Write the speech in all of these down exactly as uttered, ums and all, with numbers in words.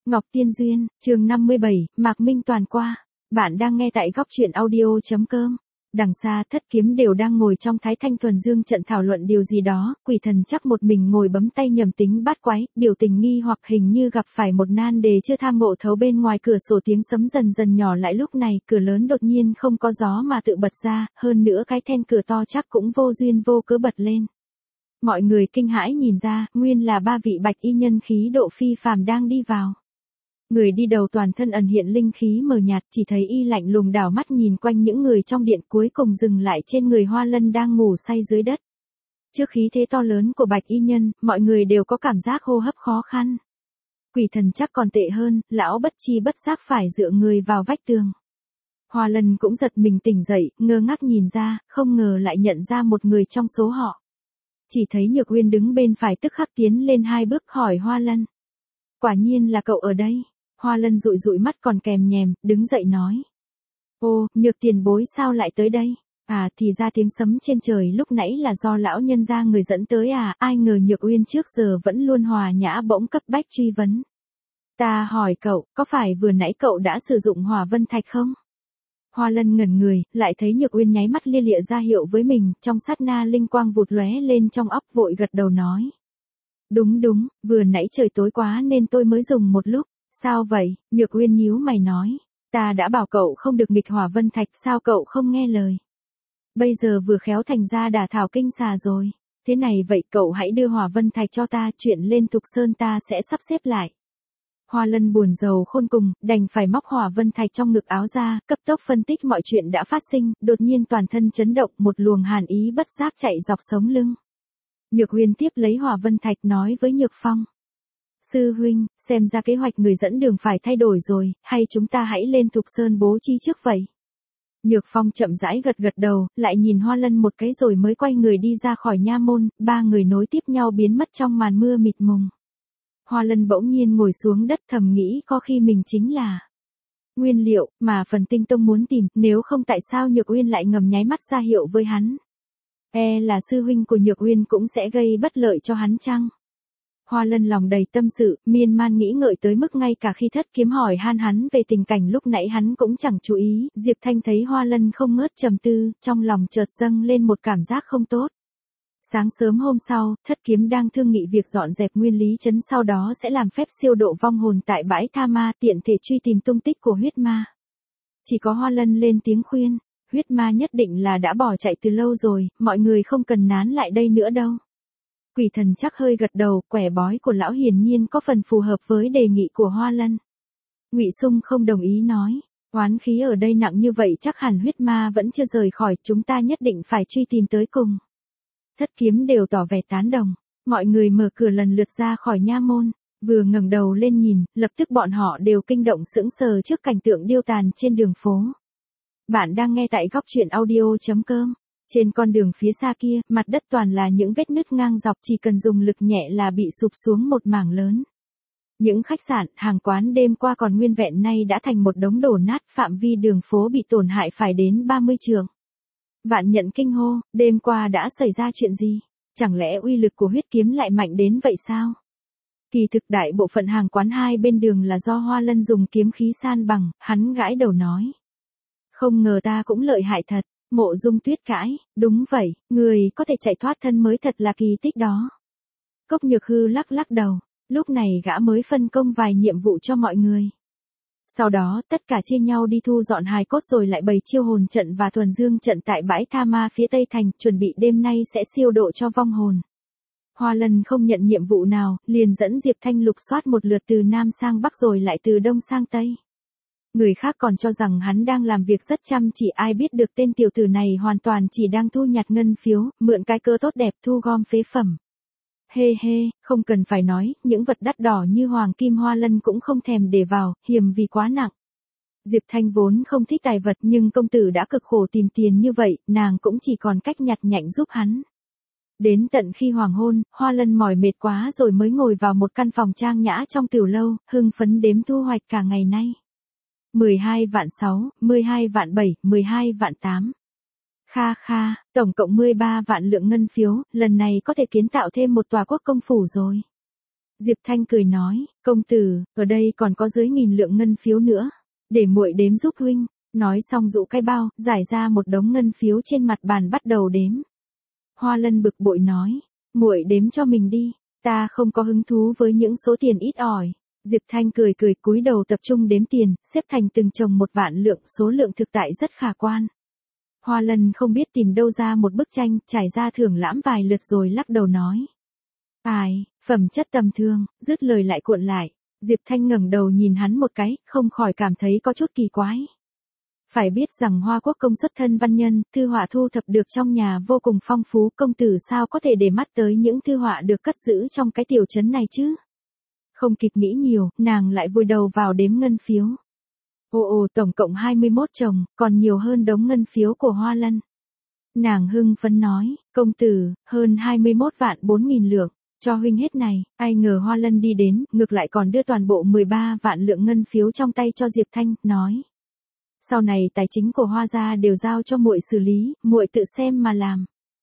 Ngọc Tiên Duyên, chương năm mươi bảy, Mạc Minh Toàn qua. Bạn đang nghe tại góc truyện audio.com. Đằng xa Thất Kiếm đều đang ngồi trong Thái Thanh Thuần Dương trận thảo luận điều gì đó, Quỷ Thần chắc một mình ngồi bấm tay nhầm tính bát quái, biểu tình nghi hoặc hình như gặp phải một nan đề chưa tham ngộ thấu. Bên ngoài cửa sổ tiếng sấm dần dần nhỏ lại, lúc này cửa lớn đột nhiên không có gió mà tự bật ra, hơn nữa cái then cửa to chắc cũng vô duyên vô cớ bật lên. Mọi người kinh hãi nhìn ra, nguyên là ba vị bạch y nhân khí độ phi phàm đang đi vào. Người đi đầu toàn thân ẩn hiện linh khí mờ nhạt, chỉ thấy y lạnh lùng đảo mắt nhìn quanh những người trong điện, cuối cùng dừng lại trên người Hoa Lân đang ngủ say dưới đất. Trước khí thế to lớn của bạch y nhân, mọi người đều có cảm giác hô hấp khó khăn. Quỷ Thần chắc còn tệ hơn, lão bất chi bất giác phải dựa người vào vách tường. Hoa Lân cũng giật mình tỉnh dậy, ngơ ngác nhìn ra, không ngờ lại nhận ra một người trong số họ. Chỉ thấy Nhược Uyên đứng bên phải tức khắc tiến lên hai bước hỏi Hoa Lân. Quả nhiên là cậu ở đây. Hoa Lân dụi dụi mắt còn kèm nhèm, đứng dậy nói. Ô, Nhược tiền bối sao lại tới đây? À thì ra tiếng sấm trên trời lúc nãy là do lão nhân gia người dẫn tới à, ai ngờ Nhược Uyên trước giờ vẫn luôn hòa nhã bỗng cấp bách truy vấn. Ta hỏi cậu, có phải vừa nãy cậu đã sử dụng hỏa vân thạch không? Hoa Lân ngẩn người, lại thấy Nhược Uyên nháy mắt lia lịa ra hiệu với mình, trong sát na linh quang vụt lóe lên trong óc, vội gật đầu nói. Đúng đúng, vừa nãy trời tối quá nên tôi mới dùng một lúc. Sao vậy? Nhược Uyên nhíu mày nói. Ta đã bảo cậu không được nghịch hỏa vân thạch, sao cậu không nghe lời? Bây giờ vừa khéo thành ra đả thảo kinh xà rồi. Thế này vậy cậu hãy đưa hỏa vân thạch cho ta, chuyện lên Thục Sơn ta sẽ sắp xếp lại. Hoa Lân buồn rầu khôn cùng, đành phải móc hỏa vân thạch trong ngực áo ra, cấp tốc phân tích mọi chuyện đã phát sinh, đột nhiên toàn thân chấn động, một luồng hàn ý bất giác chạy dọc sống lưng. Nhược Uyên tiếp lấy hỏa vân thạch nói với Nhược Phong. Sư huynh, xem ra kế hoạch người dẫn đường phải thay đổi rồi, hay chúng ta hãy lên Thục Sơn bố trí trước vậy? Nhược Phong chậm rãi gật gật đầu, lại nhìn Hoa Lân một cái rồi mới quay người đi ra khỏi nha môn, ba người nối tiếp nhau biến mất trong màn mưa mịt mùng. Hoa Lân bỗng nhiên ngồi xuống đất thầm nghĩ có khi mình chính là nguyên liệu mà Phần Tinh Tông muốn tìm, nếu không tại sao Nhược Uyên lại ngầm nháy mắt ra hiệu với hắn. E là sư huynh của Nhược Uyên cũng sẽ gây bất lợi cho hắn chăng? Hoa Lân lòng đầy tâm sự, miên man nghĩ ngợi tới mức ngay cả khi Thất Kiếm hỏi han hắn về tình cảnh lúc nãy hắn cũng chẳng chú ý. Diệp Thanh thấy Hoa Lân không ngớt trầm tư, trong lòng chợt dâng lên một cảm giác không tốt. Sáng sớm hôm sau, Thất Kiếm đang thương nghị việc dọn dẹp nguyên lý trấn, sau đó sẽ làm phép siêu độ vong hồn tại bãi Tha Ma, tiện thể truy tìm tung tích của huyết ma. Chỉ có Hoa Lân lên tiếng khuyên, huyết ma nhất định là đã bỏ chạy từ lâu rồi, mọi người không cần nán lại đây nữa đâu. Quỷ Thần chắc hơi gật đầu, quẻ bói của lão hiển nhiên có phần phù hợp với đề nghị của Hoa Lân. Ngụy Sung không đồng ý nói, oán khí ở đây nặng như vậy chắc hẳn huyết ma vẫn chưa rời khỏi, chúng ta nhất định phải truy tìm tới cùng. Thất Kiếm đều tỏ vẻ tán đồng, mọi người mở cửa lần lượt ra khỏi nha môn, vừa ngẩng đầu lên nhìn, lập tức bọn họ đều kinh động sững sờ trước cảnh tượng điêu tàn trên đường phố. Bạn đang nghe tại góc truyện audio.com. Trên con đường phía xa kia, mặt đất toàn là những vết nứt ngang dọc, chỉ cần dùng lực nhẹ là bị sụp xuống một mảng lớn. Những khách sạn, hàng quán đêm qua còn nguyên vẹn nay đã thành một đống đổ nát, phạm vi đường phố bị tổn hại phải đến ba mươi trượng. Vạn Nhận kinh hô, đêm qua đã xảy ra chuyện gì? Chẳng lẽ uy lực của huyết kiếm lại mạnh đến vậy sao? Kỳ thực đại bộ phận hàng quán hai bên đường là do Hoa Lân dùng kiếm khí san bằng, hắn gãi đầu nói. Không ngờ ta cũng lợi hại thật. Mộ Dung Tuyết cãi, đúng vậy, người có thể chạy thoát thân mới thật là kỳ tích đó. Cốc Nhược Hư lắc lắc đầu, lúc này gã mới phân công vài nhiệm vụ cho mọi người. Sau đó tất cả chia nhau đi thu dọn hài cốt rồi lại bày chiêu hồn trận và thuần dương trận tại bãi Tha Ma phía tây thành, chuẩn bị đêm nay sẽ siêu độ cho vong hồn. Hoa Lân không nhận nhiệm vụ nào, liền dẫn Diệp Thanh lục soát một lượt từ Nam sang Bắc rồi lại từ Đông sang Tây. Người khác còn cho rằng hắn đang làm việc rất chăm chỉ, ai biết được tên tiểu tử này hoàn toàn chỉ đang thu nhặt ngân phiếu, mượn cái cơ tốt đẹp thu gom phế phẩm. Hê hê, không cần phải nói, những vật đắt đỏ như hoàng kim Hoa Lân cũng không thèm để vào, hiềm vì quá nặng. Diệp Thanh vốn không thích tài vật nhưng công tử đã cực khổ tìm tiền như vậy, nàng cũng chỉ còn cách nhặt nhạnh giúp hắn. Đến tận khi hoàng hôn, Hoa Lân mỏi mệt quá rồi mới ngồi vào một căn phòng trang nhã trong tiểu lâu, hưng phấn đếm thu hoạch cả ngày nay. mười hai vạn sáu, mười hai vạn bảy, mười hai vạn tám. Kha kha, tổng cộng mười ba vạn lượng ngân phiếu, lần này có thể kiến tạo thêm một tòa quốc công phủ rồi. Diệp Thanh cười nói, công tử, ở đây còn có dưới nghìn lượng ngân phiếu nữa. Để muội đếm giúp huynh. Nói xong dụ cái bao, giải ra một đống ngân phiếu trên mặt bàn bắt đầu đếm. Hoa Lân bực bội nói, muội đếm cho mình đi, ta không có hứng thú với những số tiền ít ỏi. Diệp Thanh cười cười cúi đầu tập trung đếm tiền, xếp thành từng chồng một vạn lượng, số lượng thực tại rất khả quan. Hoa Lân không biết tìm đâu ra một bức tranh, trải ra thưởng lãm vài lượt rồi lắc đầu nói. Ai, phẩm chất tầm thường, dứt lời lại cuộn lại. Diệp Thanh ngẩng đầu nhìn hắn một cái, không khỏi cảm thấy có chút kỳ quái. Phải biết rằng Hoa Quốc công xuất thân văn nhân, thư họa thu thập được trong nhà vô cùng phong phú, công tử sao có thể để mắt tới những thư họa được cất giữ trong cái tiểu trấn này chứ? Không kịp nghĩ nhiều, nàng lại vùi đầu vào đếm ngân phiếu. Ồ ồ, tổng cộng hai mươi mốt chồng, còn nhiều hơn đống ngân phiếu của Hoa Lân. Nàng hưng phấn nói, công tử, hơn hai mươi mốt vạn bốn nghìn lượng, cho huynh hết này. Ai ngờ Hoa Lân đi đến, ngược lại còn đưa toàn bộ mười ba vạn lượng ngân phiếu trong tay cho Diệp Thanh, nói. Sau này tài chính của Hoa gia đều giao cho muội xử lý, muội tự xem mà làm.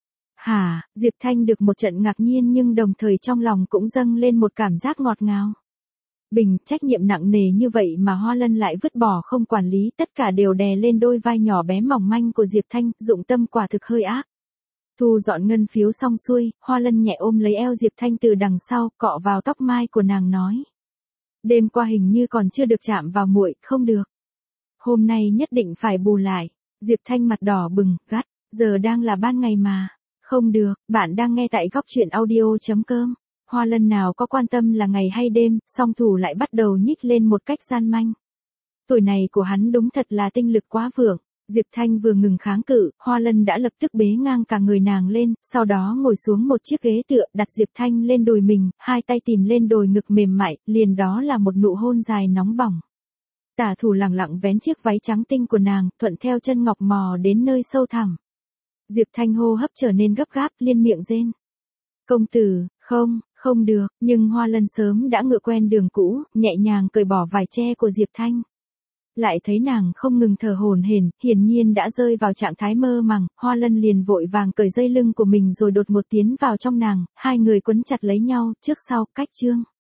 Hả, Diệp Thanh được một trận ngạc nhiên nhưng đồng thời trong lòng cũng dâng lên một cảm giác ngọt ngào. Bình, trách nhiệm nặng nề như vậy mà Hoa Lân lại vứt bỏ không quản lý, tất cả đều đè lên đôi vai nhỏ bé mỏng manh của Diệp Thanh, dụng tâm quả thực hơi ác. Thu dọn ngân phiếu xong xuôi, Hoa Lân nhẹ ôm lấy eo Diệp Thanh từ đằng sau, cọ vào tóc mai của nàng nói. Đêm qua hình như còn chưa được chạm vào muội, không được. Hôm nay nhất định phải bù lại. Diệp Thanh mặt đỏ bừng, gắt, giờ đang là ban ngày mà. Không được, bạn đang nghe tại góc truyện audio chấm com. Hoa Lân nào có quan tâm là ngày hay đêm, song thủ lại bắt đầu nhích lên một cách gian manh. Tuổi này của hắn đúng thật là tinh lực quá vượng. Diệp Thanh vừa ngừng kháng cự, Hoa Lân đã lập tức bế ngang cả người nàng lên, sau đó ngồi xuống một chiếc ghế tựa, đặt Diệp Thanh lên đùi mình, hai tay tìm lên đồi ngực mềm mại, liền đó là một nụ hôn dài nóng bỏng. Tả thủ lẳng lặng vén chiếc váy trắng tinh của nàng, thuận theo chân ngọc mò đến nơi sâu thẳm. Diệp Thanh hô hấp trở nên gấp gáp, liên miệng rên. Công tử, không, không được, nhưng Hoa Lân sớm đã ngựa quen đường cũ, nhẹ nhàng cởi bỏ vải che của Diệp Thanh. Lại thấy nàng không ngừng thở hổn hển, hiển nhiên đã rơi vào trạng thái mơ màng, Hoa Lân liền vội vàng cởi dây lưng của mình rồi đột ngột tiến vào trong nàng, hai người quấn chặt lấy nhau, trước sau, cách chương.